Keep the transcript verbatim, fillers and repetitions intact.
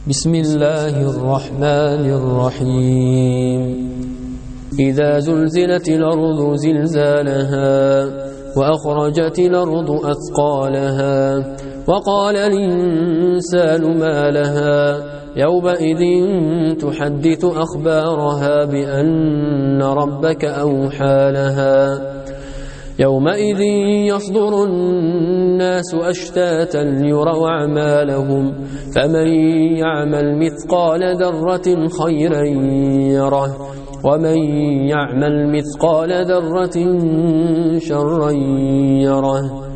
بسم الله الرحمن الرحيم إذا زلزلت الأرض زلزالها وأخرجت الأرض أثقالها وقال الإنسان ما لها يومئذ تحدث أخبارها بأن ربك أوحى لها يومئذ يصدر الناس أشتاتا ليروا أعمالهم فمن يعمل مثقال ذرة خيرا يره ومن يعمل مثقال ذرة شرا يره.